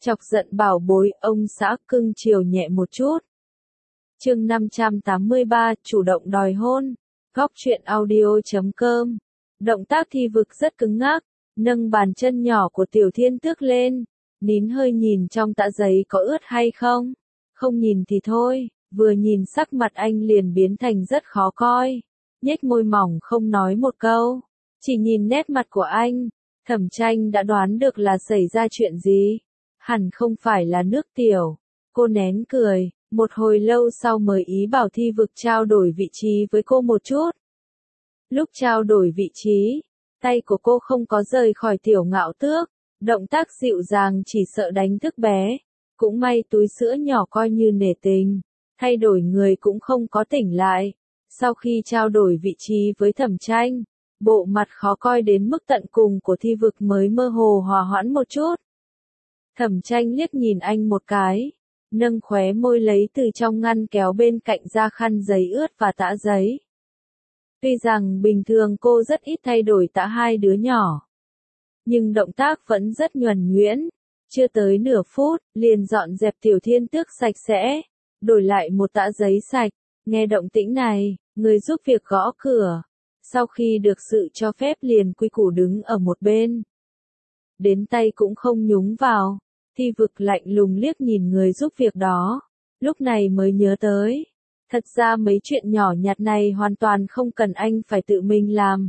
Chọc giận bảo bối, ông xã cưng chiều nhẹ một chút. Chương 583, chủ động đòi hôn. Góc truyện audio.com. Động tác Thi Vực rất cứng ngắc, nâng bàn chân nhỏ của Tiểu Thiên Tước lên, nín hơi nhìn trong tã giấy có ướt hay không. Không nhìn thì thôi, vừa nhìn sắc mặt anh liền biến thành rất khó coi. Nhếch môi mỏng không nói một câu, chỉ nhìn nét mặt của anh, Thẩm Tranh đã đoán được là xảy ra chuyện gì. Hẳn không phải là nước tiểu. Cô nén cười, một hồi lâu sau mới ý bảo Thi Vực trao đổi vị trí với cô một chút. Lúc trao đổi vị trí, tay của cô không có rời khỏi Tiểu Ngạo Tước, động tác dịu dàng chỉ sợ đánh thức bé. Cũng may túi sữa nhỏ coi như nể tình, thay đổi người cũng không có tỉnh lại. Sau khi trao đổi vị trí với Thẩm Tranh, bộ mặt khó coi đến mức tận cùng của Thi Vực mới mơ hồ hòa hoãn một chút. Thẩm Tranh liếc nhìn anh một cái, nâng khóe môi lấy từ trong ngăn kéo bên cạnh ra khăn giấy ướt và tã giấy. Tuy rằng bình thường cô rất ít thay đổi tã hai đứa nhỏ, nhưng động tác vẫn rất nhuần nhuyễn. Chưa tới nửa phút, liền dọn dẹp Tiểu Thiên Tước sạch sẽ, đổi lại một tã giấy sạch. Nghe động tĩnh này, người giúp việc gõ cửa. Sau khi được sự cho phép liền quy củ đứng ở một bên. Đến tay cũng không nhúng vào. Thi Vực lạnh lùng liếc nhìn người giúp việc đó. Lúc này mới nhớ tới. Thật ra mấy chuyện nhỏ nhặt này hoàn toàn không cần anh phải tự mình làm.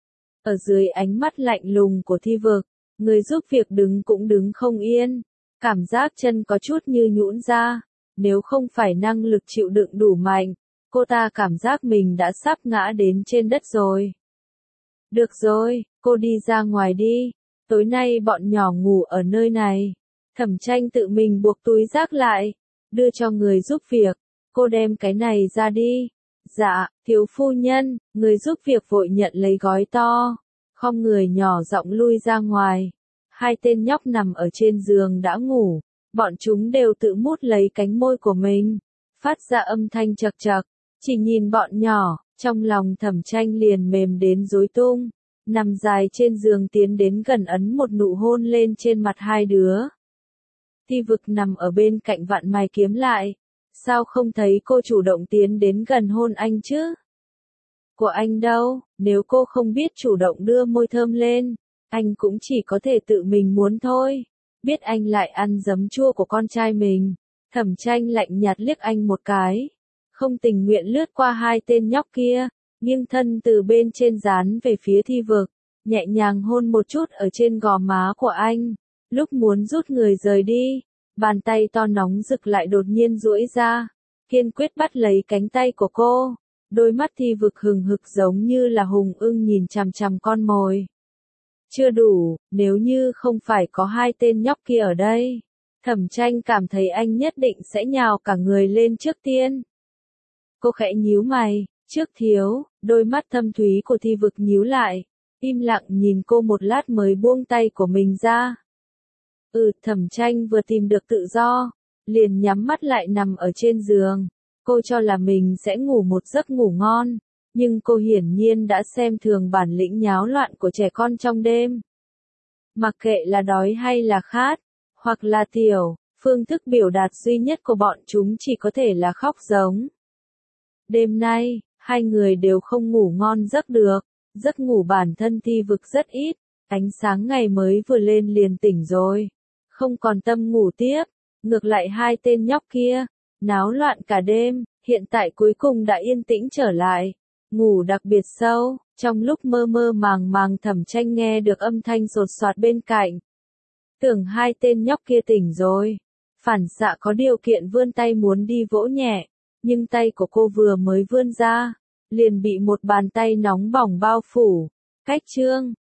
Ở dưới ánh mắt lạnh lùng của Thi Vực, người giúp việc đứng cũng đứng không yên. Cảm giác chân có chút như nhũn ra. Nếu không phải năng lực chịu đựng đủ mạnh, cô ta cảm giác mình đã sắp ngã đến trên đất rồi. Được rồi, cô đi ra ngoài đi. Tối nay bọn nhỏ ngủ ở nơi này. Thẩm Tranh tự mình buộc túi rác lại, đưa cho người giúp việc. Cô đem cái này ra đi. Dạ, thiếu phu nhân. Người giúp việc vội nhận lấy gói to, khom người nhỏ giọng lui ra ngoài. Hai tên nhóc nằm ở trên giường đã ngủ, bọn chúng đều tự mút lấy cánh môi của mình, phát ra âm thanh chậc chậc. Chỉ nhìn bọn nhỏ, trong lòng Thẩm Tranh liền mềm đến rối tung, nằm dài trên giường tiến đến gần ấn một nụ hôn lên trên mặt hai đứa. Thi Vực nằm ở bên cạnh vặn mày kiếm lại, sao không thấy cô chủ động tiến đến gần hôn anh chứ? Của anh đâu, nếu cô không biết chủ động đưa môi thơm lên, anh cũng chỉ có thể tự mình muốn thôi. Biết anh lại ăn giấm chua của con trai mình. Thẩm Tranh lạnh nhạt liếc anh một cái, không tình nguyện lướt qua hai tên nhóc kia, nghiêng thân từ bên trên dán về phía Thi Vực, nhẹ nhàng hôn một chút ở trên gò má của anh. Lúc muốn rút người rời đi, bàn tay to nóng rực lại đột nhiên duỗi ra, kiên quyết bắt lấy cánh tay của cô. Đôi mắt Thi Vực hừng hực giống như là hùng ưng nhìn chằm chằm con mồi. Chưa đủ, nếu như không phải có hai tên nhóc kia ở đây, Thẩm Tranh cảm thấy anh nhất định sẽ nhào cả người lên trước tiên. Cô khẽ nhíu mày, trước thiếu, đôi mắt thâm thúy của Thi Vực nhíu lại, im lặng nhìn cô một lát mới buông tay của mình ra. Thẩm Tranh vừa tìm được tự do, liền nhắm mắt lại nằm ở trên giường. Cô cho là mình sẽ ngủ một giấc ngủ ngon, nhưng cô hiển nhiên đã xem thường bản lĩnh nháo loạn của trẻ con trong đêm. Mặc kệ là đói hay là khát, hoặc là tiểu, phương thức biểu đạt duy nhất của bọn chúng chỉ có thể là khóc giống. Đêm nay, hai người đều không ngủ ngon giấc được, giấc ngủ bản thân Thi Vực rất ít, ánh sáng ngày mới vừa lên liền tỉnh rồi, không còn tâm ngủ tiếp. Ngược lại hai tên nhóc kia, náo loạn cả đêm, hiện tại cuối cùng đã yên tĩnh trở lại, ngủ đặc biệt sâu. Trong lúc mơ mơ màng màng Thẩm Tranh nghe được âm thanh sột soạt bên cạnh. Tưởng hai tên nhóc kia tỉnh rồi, phản xạ có điều kiện vươn tay muốn đi vỗ nhẹ, nhưng tay của cô vừa mới vươn ra, liền bị một bàn tay nóng bỏng bao phủ. Cách chương